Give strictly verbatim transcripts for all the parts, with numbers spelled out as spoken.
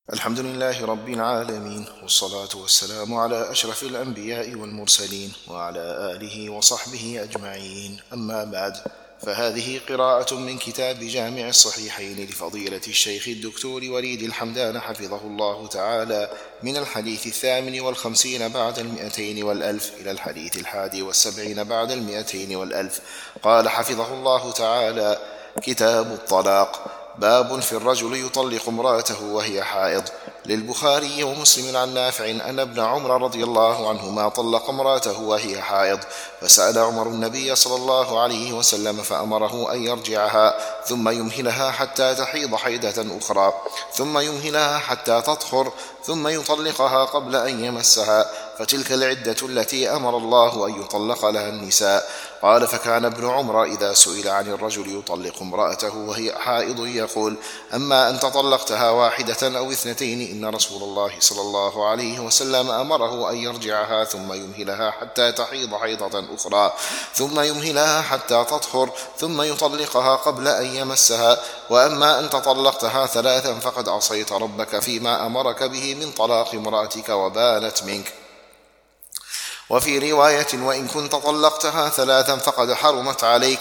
الحمد لله رب العالمين، والصلاة والسلام على أشرف الأنبياء والمرسلين وعلى آله وصحبه أجمعين. أما بعد، فهذه قراءة من كتاب جامع الصحيحين لفضيلة الشيخ الدكتور وليد الحمدان حفظه الله تعالى، من الحديث الثامن والخمسين بعد المئتين والألف إلى الحديث الحادي والسبعين بعد المئتين والألف. قال حفظه الله تعالى: كتاب الطلاق. باب في الرجل يطلق امرأته وهي حائض. للبخاري ومسلم عن نافع أن ابن عمر رضي الله عنهما طلق امرأته وهي حائض، فسأل عمر النبي صلى الله عليه وسلم فأمره أن يرجعها ثم يمهلها حتى تحيض حيدة أخرى، ثم يمهلها حتى تطهر، ثم يطلقها قبل أن يمسها، فتلك العدة التي أمر الله أن يطلق لها النساء. قال: فكان ابن عمر إذا سئل عن الرجل يطلق امرأته وهي حائض يقول: أما أن تطلقتها واحدة أو اثنتين إن رسول الله صلى الله عليه وسلم أمره أن يرجعها ثم يمهلها حتى تحيض حيضة أخرى، ثم يمهلها حتى تطهر، ثم يطلقها قبل أن يمسها. وأما أن تطلقتها ثلاثا فقد عصيت ربك فيما أمرك به من طلاق امرأتك وبانت منك. وفي رواية: وإن كنت طلقتها ثلاثا فقد حرمت عليك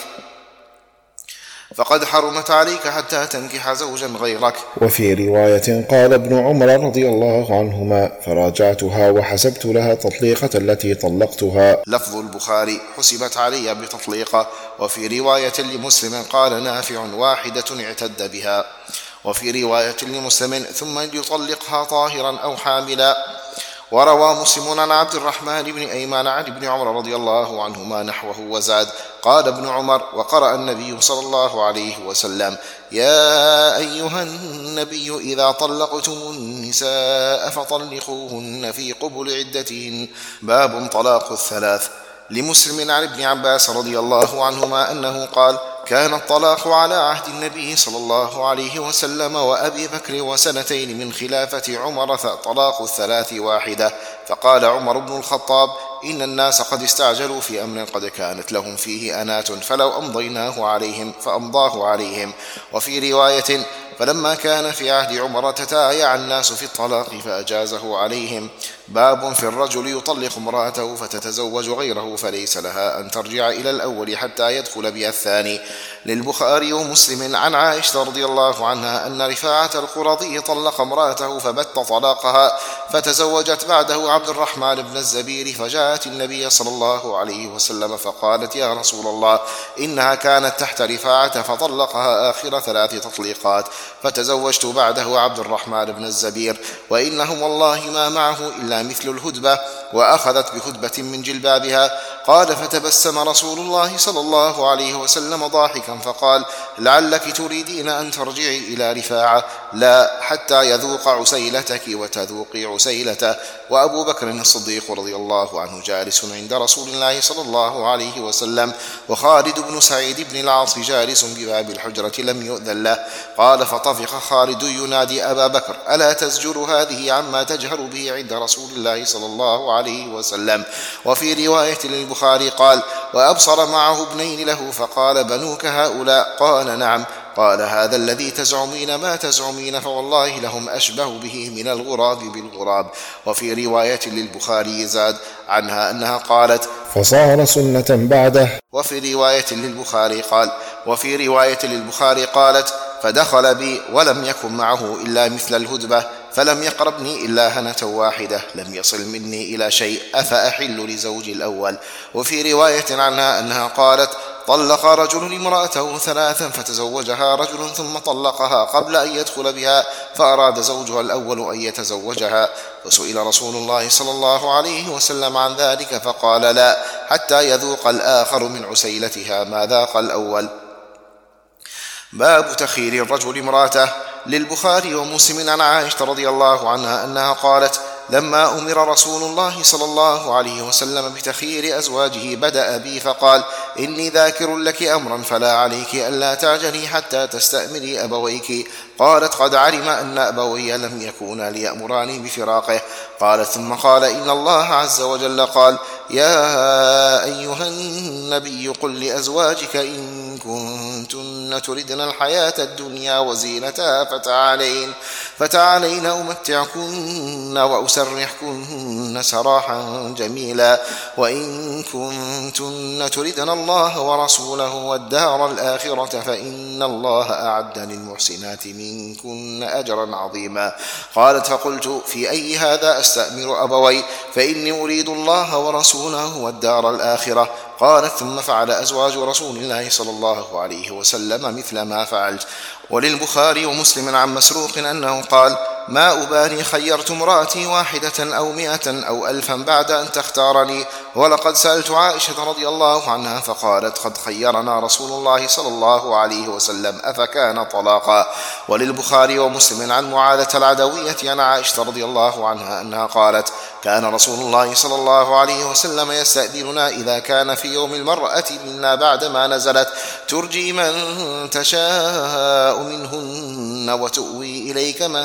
فقد حرمت عليك حتى تنكح زوجا غيرك. وفي رواية قال ابن عمر رضي الله عنهما: فراجعتها وحسبت لها تطليقة التي طلقتها. لفظ البخاري: حسبت علي بتطليقة. وفي رواية لمسلم قال نافع: واحدة اعتد بها. وفي رواية لمسلم: ثم يطلقها طاهرا أو حاملا. وروى مسلم عن عبد الرحمن بن أيمان عن ابن عمر رضي الله عنهما نحوه وزاد: قال ابن عمر: وقرأ النبي صلى الله عليه وسلم: يا أيها النبي إذا طلقتم النساء فطلقوهن في قبل عدتهن. باب طلاق الثلاث. لمسلم عن ابن عباس رضي الله عنهما أنه قال: كان الطلاق على عهد النبي صلى الله عليه وسلم وأبي بكر وسنتين من خلافة عمر طلاق الثلاث واحدة. فقال عمر بن الخطاب: إن الناس قد استعجلوا في أمر قد كانت لهم فيه أنات، فلو أمضيناه عليهم فأمضاه عليهم. وفي رواية: فلما كان في عهد عمر تتايع الناس في الطلاق فأجازه عليهم. باب في الرجل يطلق امرأته فتتزوج غيره فليس لها أن ترجع إلى الأول حتى يدخل بها الثاني. للبخاري ومسلم عن عائشة رضي الله عنها أن رفاعة القرظي طلق امرأته فبت طلاقها، فتزوجت بعده عبد الرحمن بن الزبير، فجاءت النبي صلى الله عليه وسلم فقالت: يا رسول الله، إنها كانت تحت رفاعة فطلقها آخر ثلاث تطليقات، فتزوجت بعده عبد الرحمن بن الزبير، وإنه والله ما معه إلا مثل الهدبة، وأخذت بهدبة من جلبابها. قال: فتبسم رسول الله صلى الله عليه وسلم ضاحكا فقال: لعلك تريدين أن ترجعي إلى رفاعة، لا حتى يذوق عسيلتك وتذوقي عسيلته. وأبو بكر الصديق رضي الله عنه جالس عند رسول الله صلى الله عليه وسلم، وخالد بن سعيد بن العاص جالس بباب الحجرة لم يؤذن له. قال: فطفق خالد ينادي أبا بكر: ألا تزجر هذه عما تجهر به عند رسول الله صلى الله عليه وسلم. وفي رواية للبخاري قال: وأبصر معه ابنين له فقال: بنوك هؤلاء؟ قال: نعم. قال: هذا الذي تزعمين ما تزعمين فوالله لهم أشبه به من الغراب بالغراب. وفي رواية للبخاري زاد عنها أنها قالت: فصار سنة بعده. وفي رواية للبخاري قال وفي رواية للبخاري قالت: فدخل بي ولم يكن معه إلا مثل الهدبة، فلم يقربني إلا هنة واحدة، لم يصل مني إلى شيء، أفأحل لزوج الأول. وفي رواية عنها أنها قالت: طلق رجل امرأته ثلاثا فتزوجها رجل ثم طلقها قبل أن يدخل بها، فأراد زوجها الأول أن يتزوجها، فسئل رسول الله صلى الله عليه وسلم عن ذلك فقال: لا حتى يذوق الآخر من عسيلتها ما ذاق الأول. باب تخيير الرجل امرأته. للبخاري ومسلم عن عائشة رضي الله عنها أنها قالت: لما أمر رسول الله صلى الله عليه وسلم بتخيير أزواجه بدأ بي فقال: إني ذاكر لك أمرا فلا عليك ألا تعجلي حتى تستأمري أبويك. قالت: قد علم أن أبوي لم يكونا ليأمراني بفراقه. قالت: ثم قال: إن الله عز وجل قال: يا أيها النبي قل لأزواجك إن كنتن تردن الحياة الدنيا وزينتها فتعالين فتعالين أمتعكن وأسرحكن سراحا جميلا وإن كنتن تردن الله ورسوله والدار الآخرة فإن الله أعد للمحسنات منكن أجرا عظيما. قالت فقلت في أي هذا أستأمر أبوي فإني أريد الله ورسوله والدار الآخرة. قالت ثم فعل أزواج رسول الله صلى الله عليه وسلم مثل ما فعلت. وللبخاري ومسلم عن مسروق أنه قال ما أبالي خيرت امرأتي واحدة أو مئة أو ألفا بعد أن تختارني. ولقد سألت عائشة رضي الله عنها فقالت قد خيرنا رسول الله صلى الله عليه وسلم أفكان طلاقا. وللبخاري ومسلم عن معاذة العدوية عن عائشة رضي الله عنها أنها قالت كان رسول الله صلى الله عليه وسلم يستأذننا إذا كان في يوم المرأة منا بعدما نزلت ترجي من تشاء منهن وتؤوي إليك من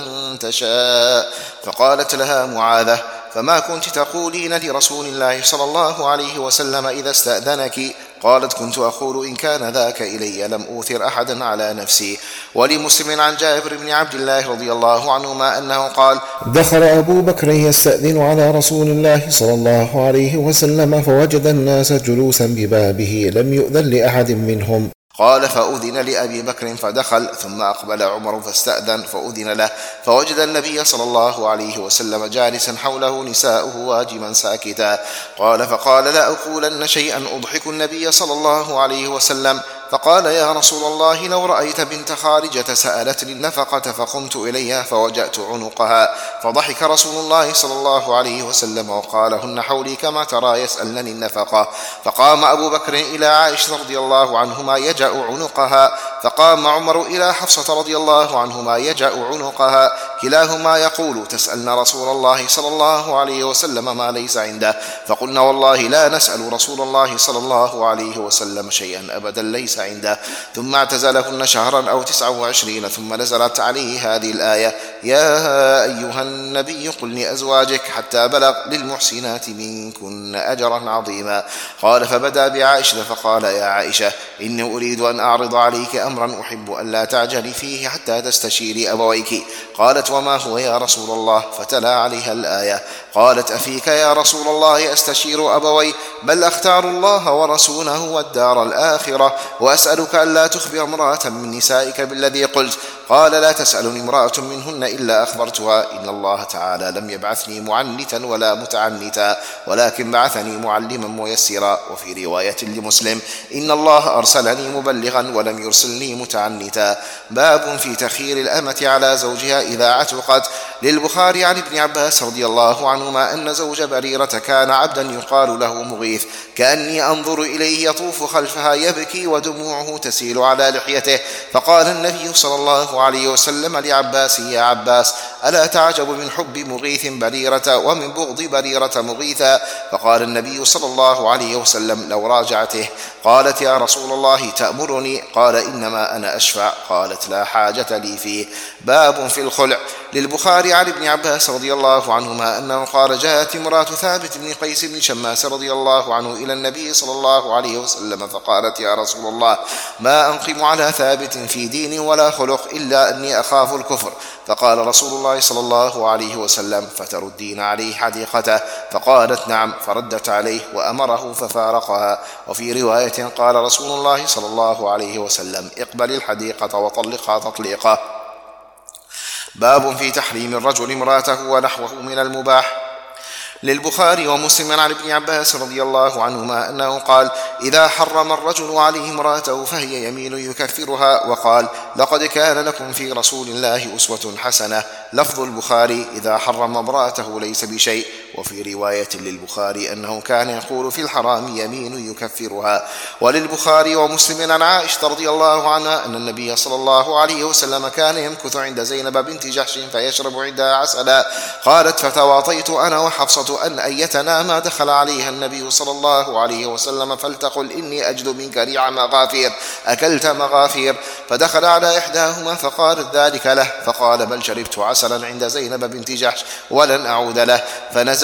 تشاء. فقالت لها معاذة فما كنت تقولين لرسول الله صلى الله عليه وسلم إذا استأذنك؟ قالت كنت أقول إن كان ذاك إلي لم أوثر أحدا على نفسي. ولمسلم عن جابر بن عبد الله رضي الله عنهما أنه قال دخل أبو بكر يستأذن على رسول الله صلى الله عليه وسلم فوجد الناس جلوسا ببابه لم يؤذن لأحد منهم. قال فأذن لأبي بكر فدخل ثم أقبل عمر فاستأذن فأذن له فوجد النبي صلى الله عليه وسلم جالسا حوله نساؤه واجما ساكتا. قال فقال لا أقولن شيئا أضحك النبي صلى الله عليه وسلم. فقال يا رسول الله لو رأيت بنت خارجة سألتني النفقة فقمت إليها فوجأت عنقها. فضحك رسول الله صلى الله عليه وسلم وقال هن حولي كما ترى يسألنني النفقة. فقام أبو بكر إلى عائشة رضي الله عنهما يجأ عنقها فقام عمر إلى حفصة رضي الله عنهما يجأ عنقها كلاهما يقول تسألن رسول الله صلى الله عليه وسلم ما ليس عنده. فقلنا والله لا نسأل رسول الله صلى الله عليه وسلم شيئا أبدا ليس عنده. ثم اعتزلهن شهرا أو تسعا وعشرين ثم نزلت عليه هذه الآية يا أيها النبي قل لأزواجك حتى بلغ للمحسنات منكن أجرا عظيما. قال فبدأ بعائشة فقال يا عائشة إني أريد أن أعرض عليك أمرا أحب أن لا تعجلي فيه حتى تستشيري أبويك. قالت وما هو يا رسول الله؟ فتلا عليها الآية. قالت أفيك يا رسول الله أستشير أبوي؟ بل أختار الله ورسوله والدار الآخرة وأسألك أن لا تخبر امرأة من نسائك بالذي قلت. قال لا تسألني امرأة منهن إلا أخبرتها إن الله تعالى لم يبعثني معنتا ولا متعنتا ولكن بعثني معلما ميسرا. وفي رواية لمسلم إن الله أرسلني مبلغا ولم يرسلني متعنتا. باب في تخيير الأمة على زوجها إذا عتقت. للبخاري عن ابن عباس رضي الله عنهما أن زوج بريرة كان عبدا يقال له مغيث كأني أنظر إليه يطوف خلفها يبكي ودموعه تسيل على لحيته. فقال النبي صلى الله عليه وسلم لعباس يا عباس ألا تعجب من حب مغيث بريرة ومن بغض بريرة مغيثا؟ فقال النبي صلى الله عليه وسلم لو راجعته. قالت يا رسول الله تأمرني؟ قال إنما أنا أشفع. قالت لا حاجة لي فيه. باب في الخلع. للبخاري عن ابن عباس رضي الله عنهما أنه قال جاءت امرأة ثابت بن قيس بن شماس رضي الله عنه إلى النبي صلى الله عليه وسلم فقالت يا رسول الله ما أنقم على ثابت في دين ولا خلق إلا أني أخاف الكفر. فقال رسول الله صلى الله عليه وسلم فتردين عليه حديقته؟ فقالت نعم. فردت عليه وأمره ففارقها. وفي رواية قال رسول الله صلى الله عليه وسلم اقبل الحديقة وطلقها تطليقا. باب في تحريم الرجل امرأته ونحوه من المباح. للبخاري ومسلم عن ابن عباس رضي الله عنهما أنه قال إذا حرم الرجل عليه امرأته فهي يمين يكفرها. وقال لقد كان لكم في رسول الله أسوة حسنة. لفظ البخاري إذا حرم امرأته ليس بشيء. وفي رواية للبخاري أنه كان يقول في الحرام يمين يكفرها. وللبخاري ومسلم عن عائشة رضي الله عنها أن النبي صلى الله عليه وسلم كان يمكث عند زينب بنت جحش فيشرب عندها عسلا. قالت فتواطيت أنا وحفصة أن أيتنا ما دخل عليها النبي صلى الله عليه وسلم فلتقل إني أجد منك ريع مغافير أكلت مغافير. فدخل على إحداهما فقالت ذلك له فقال بل شربت عسلا عند زينب بنت جحش ولن أعود له. فنزل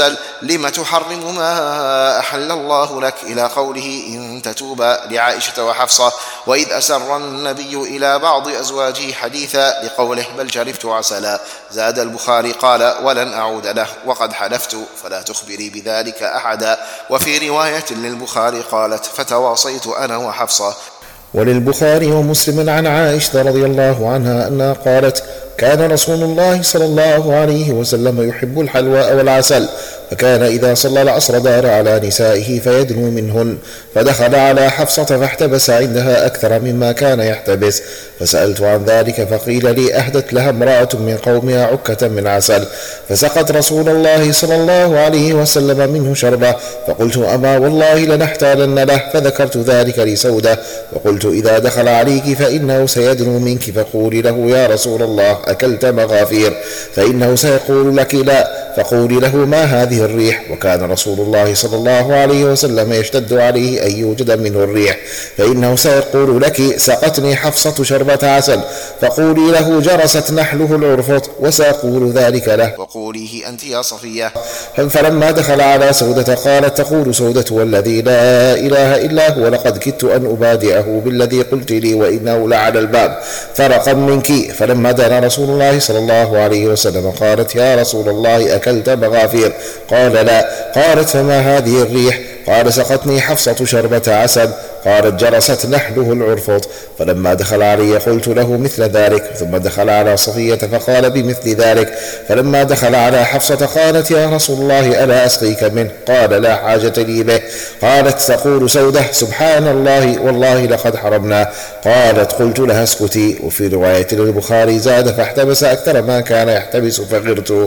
نزل لم تحرم ما أحل الله لك إلى قوله إن تتوبا لعائشة وحفصة، وإذ أسر النبي إلى بعض أزواجه حديثا لقوله بل شربت عسلا. زاد البخاري قال ولن أعود له وقد حلفت فلا تخبري بذلك أحدا. وفي رواية للبخاري قالت فتواصيت أنا وحفصة. وللبخاري ومسلم عن عائشة رضي الله عنها أنها قالت كان رسول الله صلى الله عليه وسلم يحب الحلواء والعسل، فكان إذا صلى العصر دار على نسائه فيدنو منهن، فدخل على حفصة فاحتبس عندها أكثر مما كان يحتبس، فسألت عن ذلك فقيل لي أهدت لها امرأة من قومها عكة من عسل، فسقت رسول الله صلى الله عليه وسلم منه شربة، فقلت أما والله لنحتالن له، فذكرت ذلك لسودة وقلت إذا دخل عليك فإنه سيدنو منك فقولي له يا رسول الله أكلت مغافير، فإنه سيقول لك لا، فقولي له ما هذه الريح، وكان رسول الله صلى الله عليه وسلم يشتد عليه أن يوجد منه الريح، فإنه سيقول لك سقتني حفصة شربة عسل، فقولي له جرست نحله العرفط، وسأقول ذلك له وقوليه أنت يا صفية. فلما دخل على سودة قالت تقول سودة والذي لا إله إلا هو لقد كدت أن أبادئه بالذي قلت لي وإنه لعلى الباب فرقا منك. فلما دنا رسول الله صلى الله عليه وسلم قالت يا رسول الله أكلت مغافير؟ قال لا. قالت فما هذه الريح؟ قال سقتني حفصة شربة عسل. قالت جرست نحله العرفط. فلما دخل علي قلت له مثل ذلك، ثم دخل على صفية فقال بمثل ذلك. فلما دخل على حفصة قالت يا رسول الله ألا أسقيك منه؟ قال لا حاجة لي به. قالت تقول سودة سبحان الله والله لقد حرمنا. قالت قلت لها اسكتي. وفي رواية للبخاري زاد فاحتبس أكثر ما كان يحتبس فغرته.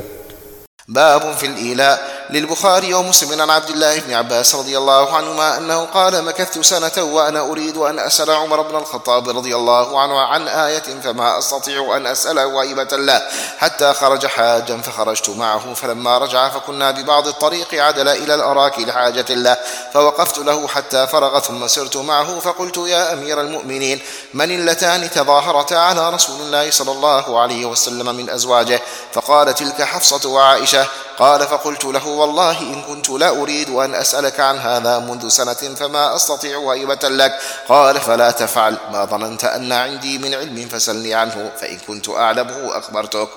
باب في الإيلاء. للبخاري ومسلم عن عبد الله بن عباس رضي الله عنهما أنه قال مكثت سنة وأنا أريد أن أسأل عمر بن الخطاب رضي الله عنه عن آية فما أستطيع أن أسأله هيبة له حتى خرج حاجا، فخرجت معه، فلما رجع فكنا ببعض الطريق عدل إلى الأراك لحاجة له، فوقفت له حتى فرغ ثم سرت معه، فقلت يا أمير المؤمنين من اللتان تظاهرتا على رسول الله صلى الله عليه وسلم من أزواجه؟ فقال تلك حفصة وعائشة. قال فقلت له والله إن كنت لا أريد أن أسألك عن هذا منذ سنة فما أستطيع هيبة لك. قال فلا تفعل، ما ظننت أن عندي من علم فسلني عنه، فإن كنت أعلمه أخبرتك.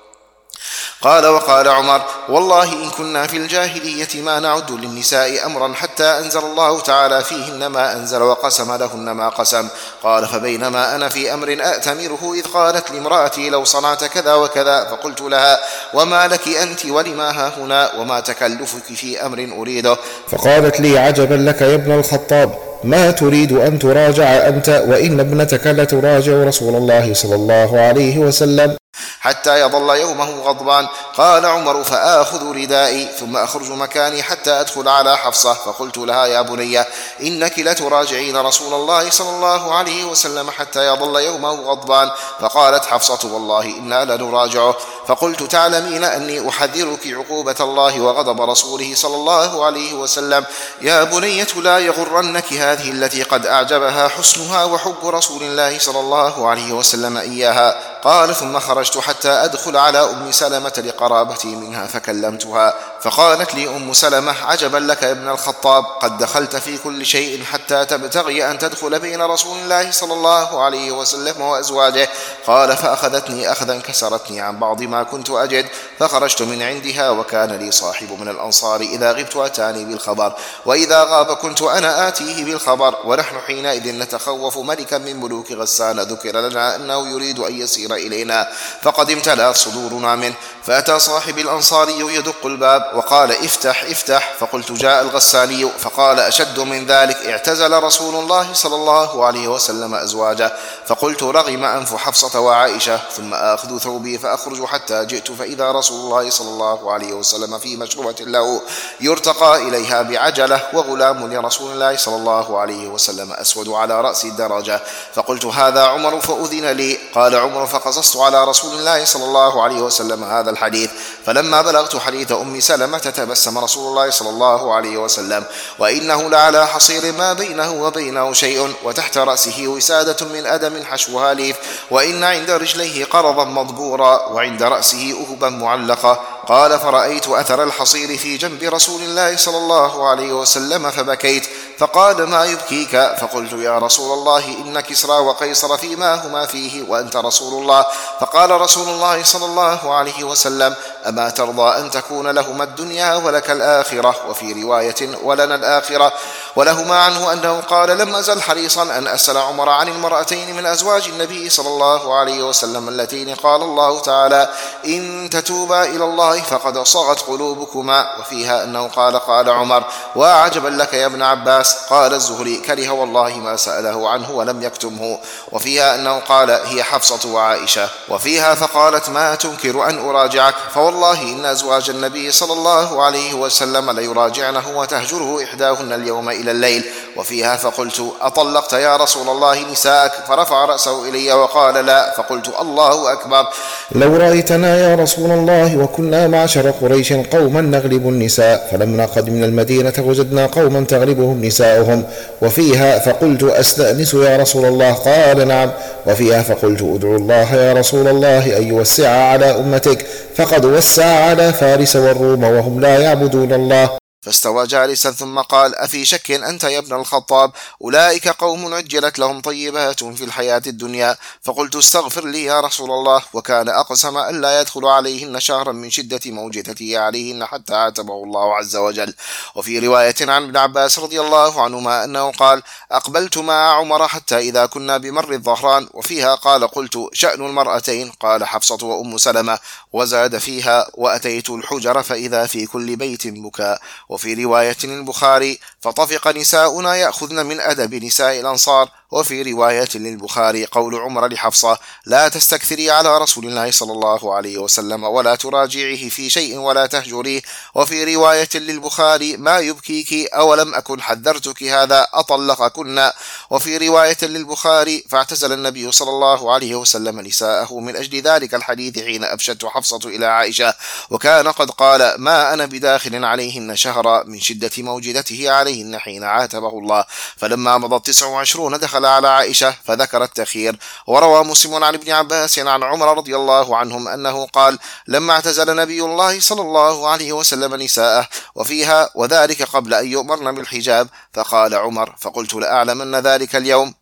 قال وقال عمر والله إن كنا في الجاهلية ما نعد للنساء أمرا حتى أنزل الله تعالى فيهن ما أنزل وقسم لهن ما قسم. قال فبينما أنا في أمر أأتمره إذ قالت لامرأتي لو صنعت كذا وكذا، فقلت لها وما لك أنت ولما ها هنا وما تكلفك في أمر أريده؟ فقالت لي عجبا لك يا ابن الخطاب، ما تريد أن تراجع أنت وإن ابنتك لتراجع رسول الله صلى الله عليه وسلم حتى يظل يومه غضبان. قال عمر فآخذ ردائي ثم أخرج مكاني حتى أدخل على حفصة، فقلت لها يا بني إنك لتراجعين رسول الله صلى الله عليه وسلم حتى يظل يومه غضبان. فقالت حفصة والله إنا لنراجعه. فقلت تعلمين أني أحذرك عقوبة الله وغضب رسوله صلى الله عليه وسلم. يا بنية لا يغرنك هذه التي قد أعجبها حسنها وحب رسول الله صلى الله عليه وسلم إياها. قال ثم خرجت حتى أدخل على أم سلمة لقرابتي منها فكلمتها، فقالت لي أم سلمة عجبا لك يا ابن الخطاب، قد دخلت في كل شيء حتى تبتغي أن تدخل بين رسول الله صلى الله عليه وسلم وأزواجه. قال فأخذتني أخذا كسرتني عن بعض ما كنت أجد، فخرجت من عندها، وكان لي صاحب من الأنصار إذا غبت أتاني بالخبر، وإذا غاب كنت أنا آتيه بالخبر، ونحن حينئذ نتخوف ملكا من ملوك غسان ذكر لنا أنه يريد أن يسير إلينا، فقد امتلأت صدورنا منه. فأتى صاحب الأنصاري يدق الباب وقال افتح افتح، فقلت جاء الغساني، فقال أشد من ذلك اعتزل رسول الله صلى الله عليه وسلم أزواجه. فقلت رغم أنف حفصة وعائشة، ثم آخذ ثوبي فأخرج حتى جئت فإذا رسول الله صلى الله عليه وسلم في مشروبة له يرتقى إليها بعجلة، وغلام لرسول الله صلى الله عليه وسلم أسود على رأس الدرجة. فقلت هذا عمر فأذن لي. قال عمر فقصصت على رسول الله صلى الله عليه وسلم هذا الحديث. فلما بلغت حديث أم سلمة تبسم رسول الله صلى الله عليه وسلم، وإنه لعلى حصير ما بينه وبينه شيء، وتحت رأسه وسادة من أدم حشوها ليف، وإن عند رجليه قرضا مضبورا، وعند رأسه أهبا معلقة، قال فرأيت أثر الحصير في جنب رسول الله صلى الله عليه وسلم فبكيت، فقال ما يبكيك؟ فقلت يا رسول الله إن كسرى وقيصر فيما هما فيه وأنت رسول الله. فقال رسول الله صلى الله عليه وسلم أما ترضى أن تكون لهما الدنيا ولك الآخرة؟ وفي رواية ولنا الآخرة. ولهما عنه أنه قال لم أزل حريصا أن أسأل عمر عن المرأتين من أزواج النبي صلى الله عليه وسلم اللتين قال الله تعالى إن تتوبا إلى الله فقد صغت قلوبكما. وفيها أنه قال قال عمر وعجبا لك يا ابن عباس. قال الزهري كره والله ما سأله عنه ولم يكتمه. وفيها أنه قال هي حفصة وعائشة. وفيها فقالت ما تنكر أن أراجعك؟ فوالله إن أزواج النبي صلى الله عليه وسلم ليراجعنه وتهجره إحداهن اليوم إلى الليل. وفيها فقلت أطلقت يا رسول الله نساءك؟ فرفع رأسه إلي وقال لا. فقلت الله أكبر. لو رأيتنا يا رسول الله وكنا معشر قريش قوما نغلب النساء، فلما قدمنا المدينة وجدنا قوما تغلبهم نساؤهم. وفيها فقلت أستأنس يا رسول الله؟ قال نعم. وفيها فقلت أدعو الله يا رسول الله أن يوسع على أمتك، فقد وسع على فارس والروم وهم لا يعبدون الله. فاستوى جالسا ثم قال أفي شك أنت يا ابن الخطاب؟ أولئك قوم عجلت لهم طيبات في الحياة الدنيا. فقلت استغفر لي يا رسول الله. وكان أقسم أن لا يدخل عليهن شهرا من شدة موجته عليهن حتى عاتبه الله عز وجل. وفي رواية عن ابن عباس رضي الله عنهما أنه قال أقبلت مع عمر حتى إذا كنا بمر الظهران. وفيها قال قلت شأن المرأتين؟ قال حفصة وأم سلمة. وزاد فيها وأتيت الحجر فإذا في كل بيت بكاء. وفي رواية للبخاري فطفق نساؤنا يأخذن من أدب نساء الأنصار. وفي رواية للبخاري قول عمر لحفصة لا تستكثري على رسول الله صلى الله عليه وسلم ولا تراجعيه في شيء ولا تهجريه. وفي رواية للبخاري ما يبكيك أولم أكن حذرتك هذا أطلقكن. وفي رواية للبخاري فاعتزل النبي صلى الله عليه وسلم نساءه من أجل ذلك الحديث حين أبشته حفصة إلى عائشة، وكان قد قال ما أنا بداخل عليهن شهرا من شدة موجدته عليهن حين عاتبه الله. فلما مضت تسع وعشرون دخل على عائشة فذكر التخير. وروى مسلم عن ابن عباس عن عمر رضي الله عنهم أنه قال لما اعتزل نبي الله صلى الله عليه وسلم نساءه. وفيها وذلك قبل أن يؤمرن بالحجاب. فقال عمر فقلت لأعلمن ذلك اليوم.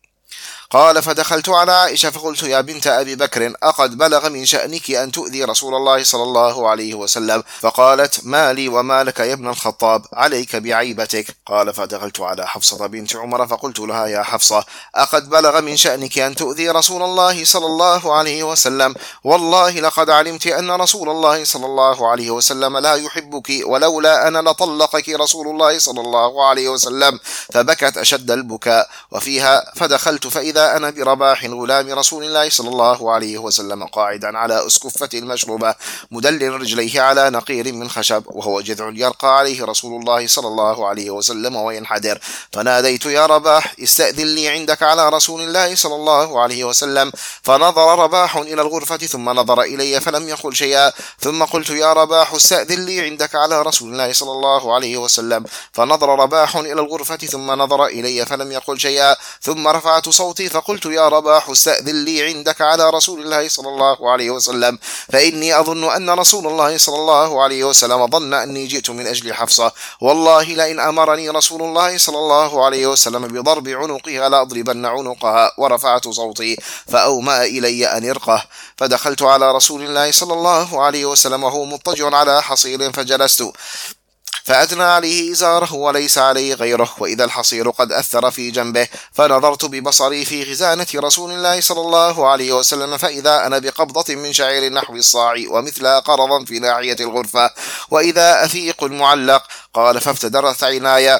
قال فدخلت على عائشة فقلت يا بنت أبي بكر أقد بلغ من شأنك أن تؤذي رسول الله صلى الله عليه وسلم؟ فقالت ما لي وما لك يا ابن الخطاب، عليك بعيبتك. قال فدخلت على حفصة بنت عمر فقلت لها يا حفصة أقد بلغ من شأنك أن تؤذي رسول الله صلى الله عليه وسلم؟ والله لقد علمت أن رسول الله صلى الله عليه وسلم لا يحبك، ولولا أنا لطلقك رسول الله صلى الله عليه وسلم. فبكت أشد البكاء. وفيها فدخلت فإذا أنا برباح غلام رسول الله صلى الله عليه وسلم قاعدا على أسكفة المشروبة مدلل رجليه على نقير من خشب، وهو جذع يرقى عليه رسول الله صلى الله عليه وسلم وينحدر. فناديت يا رباح استأذن لي عندك على رسول الله صلى الله عليه وسلم. فنظر رباح إلى الغرفة ثم نظر إلي فلم يقل شيئا. ثم قلت يا رباح استأذن لي عندك على رسول الله صلى الله عليه وسلم. فنظر رباح إلى الغرفة ثم نظر إلي فلم يقل شيئا. ثم رفعت صوتي فقلت يا رباح استأذن لي عندك على رسول الله صلى الله عليه وسلم، فإني أظن أن رسول الله صلى الله عليه وسلم ظن أني جئت من أجل حفصة. والله لئن أمرني رسول الله صلى الله عليه وسلم بضرب عنقها لأضربن عنقها. ورفعت صوتي فأومأ إلي أن ارقه. فدخلت على رسول الله صلى الله عليه وسلم وهو مضطجع على حصير فجلست فأدنى عليه إزاره وليس عليه غيره، وإذا الحصير قد أثر في جنبه. فنظرت ببصري في خزانة رسول الله صلى الله عليه وسلم فإذا أنا بقبضة من شعير نحو الصاع ومثلها قرضا في ناحية الغرفة، وإذا أفيق معلق. قال فافتدرت عيناي.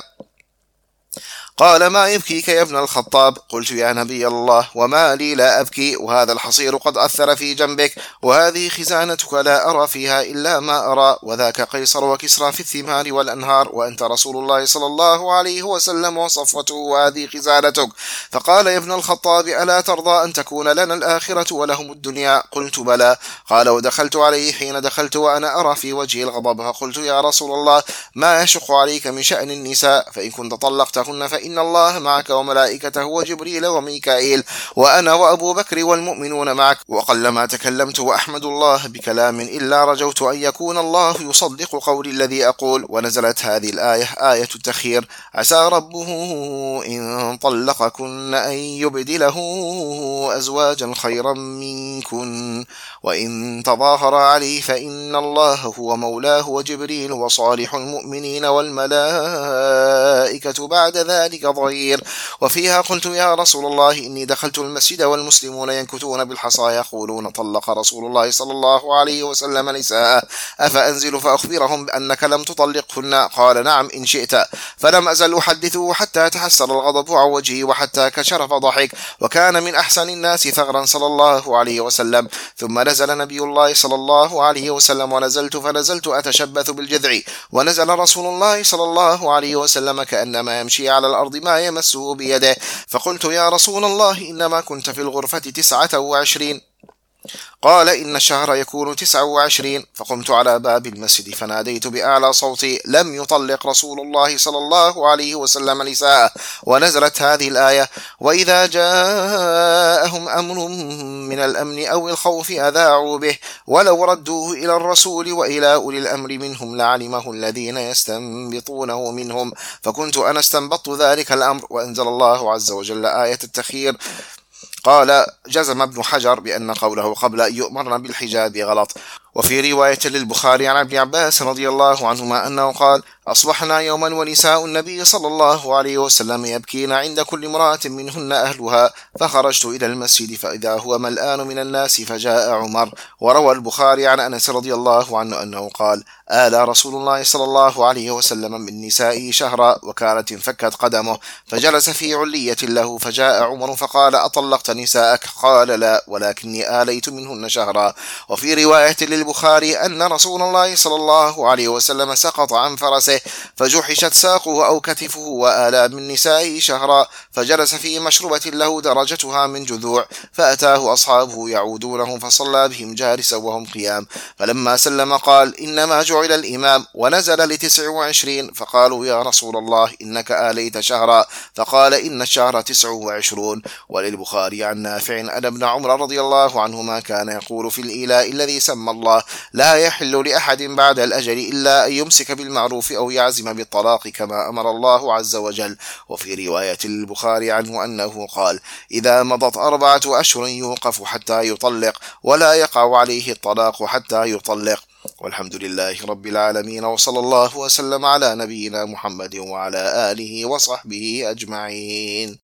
قال ما يبكيك يا ابن الخطاب؟ قلت يا نبي الله وما لي لا أبكي، وهذا الحصير قد أثر في جنبك، وهذه خزانتك لا أرى فيها إلا ما أرى، وذاك قيصر وكسرى في الثمار والأنهار، وأنت رسول الله صلى الله عليه وسلم وصفوته، وهذه خزانتك. فقال يا ابن الخطاب ألا ترضى أن تكون لنا الآخرة ولهم الدنيا؟ قلت بلى. قال ودخلت عليه حين دخلت وأنا أرى في وجه الغضب، فقلت يا رسول الله ما يشق عليك من شأن النساء؟ فإن كنت طلقتهن فإن إن الله معك وملائكته وجبريل وميكائيل وأنا وأبو بكر والمؤمنون معك. وقلما تكلمت وأحمد الله بكلام إلا رجوت أن يكون الله يصدق قولي الذي أقول. ونزلت هذه الآية آية التخيير: عسى ربه إن طلقكن أن يبدله أزواجا خيرا منكن وإن تظاهر عليه فإن الله هو مولاه وجبريل وصالح المؤمنين والملائكة بعد ذلك ظهير. وفيها قلت يا رسول الله إني دخلت المسجد والمسلمون ينكتون بالحصى يقولون طلق رسول الله صلى الله عليه وسلم نساء أفأنزل فأخبرهم بأنك لم تطلقهن؟ قال نعم إن شئت. فلم أزل أحدثه حتى تحسر الغضب عن وجهي وحتى كشر فضحك، وكان من أحسن الناس ثغرا صلى الله عليه وسلم. ثم نزل نبي الله صلى الله عليه وسلم ونزلت فنزلت أتشبث بالجذع، ونزل رسول الله صلى الله عليه وسلم كأنما يمشي على الأرض ما يمسه بيده. فقلت يا رسول الله إنما كنت في الغرفة تسعة وعشرين. قال إن الشهر يكون تسعة وعشرين. فقمت على باب المسجد فناديت بأعلى صوتي لم يطلق رسول الله صلى الله عليه وسلم نساءه. ونزلت هذه الآية: وإذا جاءهم أمر من الأمن أو الخوف أذاعوا به ولو ردوه إلى الرسول وإلى أولي الأمر منهم لعلمه الذين يستنبطونه منهم. فكنت أنا استنبطت ذلك الأمر. وأنزل الله عز وجل آية التخيير. قال جزم ابن حجر بأن قوله قبل أن يؤمرن بالحجاب غلط. وفي رواية للبخاري عن ابن عباس رضي الله عنهما أنه قال: أصبحنا يوما ونساء النبي صلى الله عليه وسلم يبكين عند كل امرأة منهن أهلها، فخرجت إلى المسجد فإذا هو ملآن من الناس فجاء عمر. وروى البخاري عن أنس رضي الله عنه أنه قال: آل رسول الله صلى الله عليه وسلم من نسائه شهرا وكانت انفكت قدمه، فجلس في علية له، فجاء عمر فقال: أطلقت نساءك؟ قال: لا، ولكني آليت منهن شهرا. وفي رواية للبخاري أن رسول الله صلى الله عليه وسلم سقط عن فرسه فجحشت ساقه أو كتفه وآلى من نسائه شهرا، فجلس في مشربة له درجتها من جذوع، فأتاه أصحابه يعودونه فصلى بهم جالسا وهم قيام، فلما سلم قال: إنما جعل الإمام، ونزل لتسع وعشرين. فقالوا: يا رسول الله إنك آليت شهرا، فقال: إن الشهر تسع وعشرون. وللبخاري عن نافع أن ابن عمر رضي الله عنهما كان يقول في الإيلاء الذي سمى الله: لا يحل لأحد بعد الأجل إلا أن يمسك بالمعروف أو يعزم بالطلاق كما أمر الله عز وجل. وفي رواية البخاري عنه أنه قال: إذا مضت أربعة أشهر يوقف حتى يطلق، ولا يقع عليه الطلاق حتى يطلق. والحمد لله رب العالمين، وصلى الله وسلم على نبينا محمد وعلى آله وصحبه أجمعين.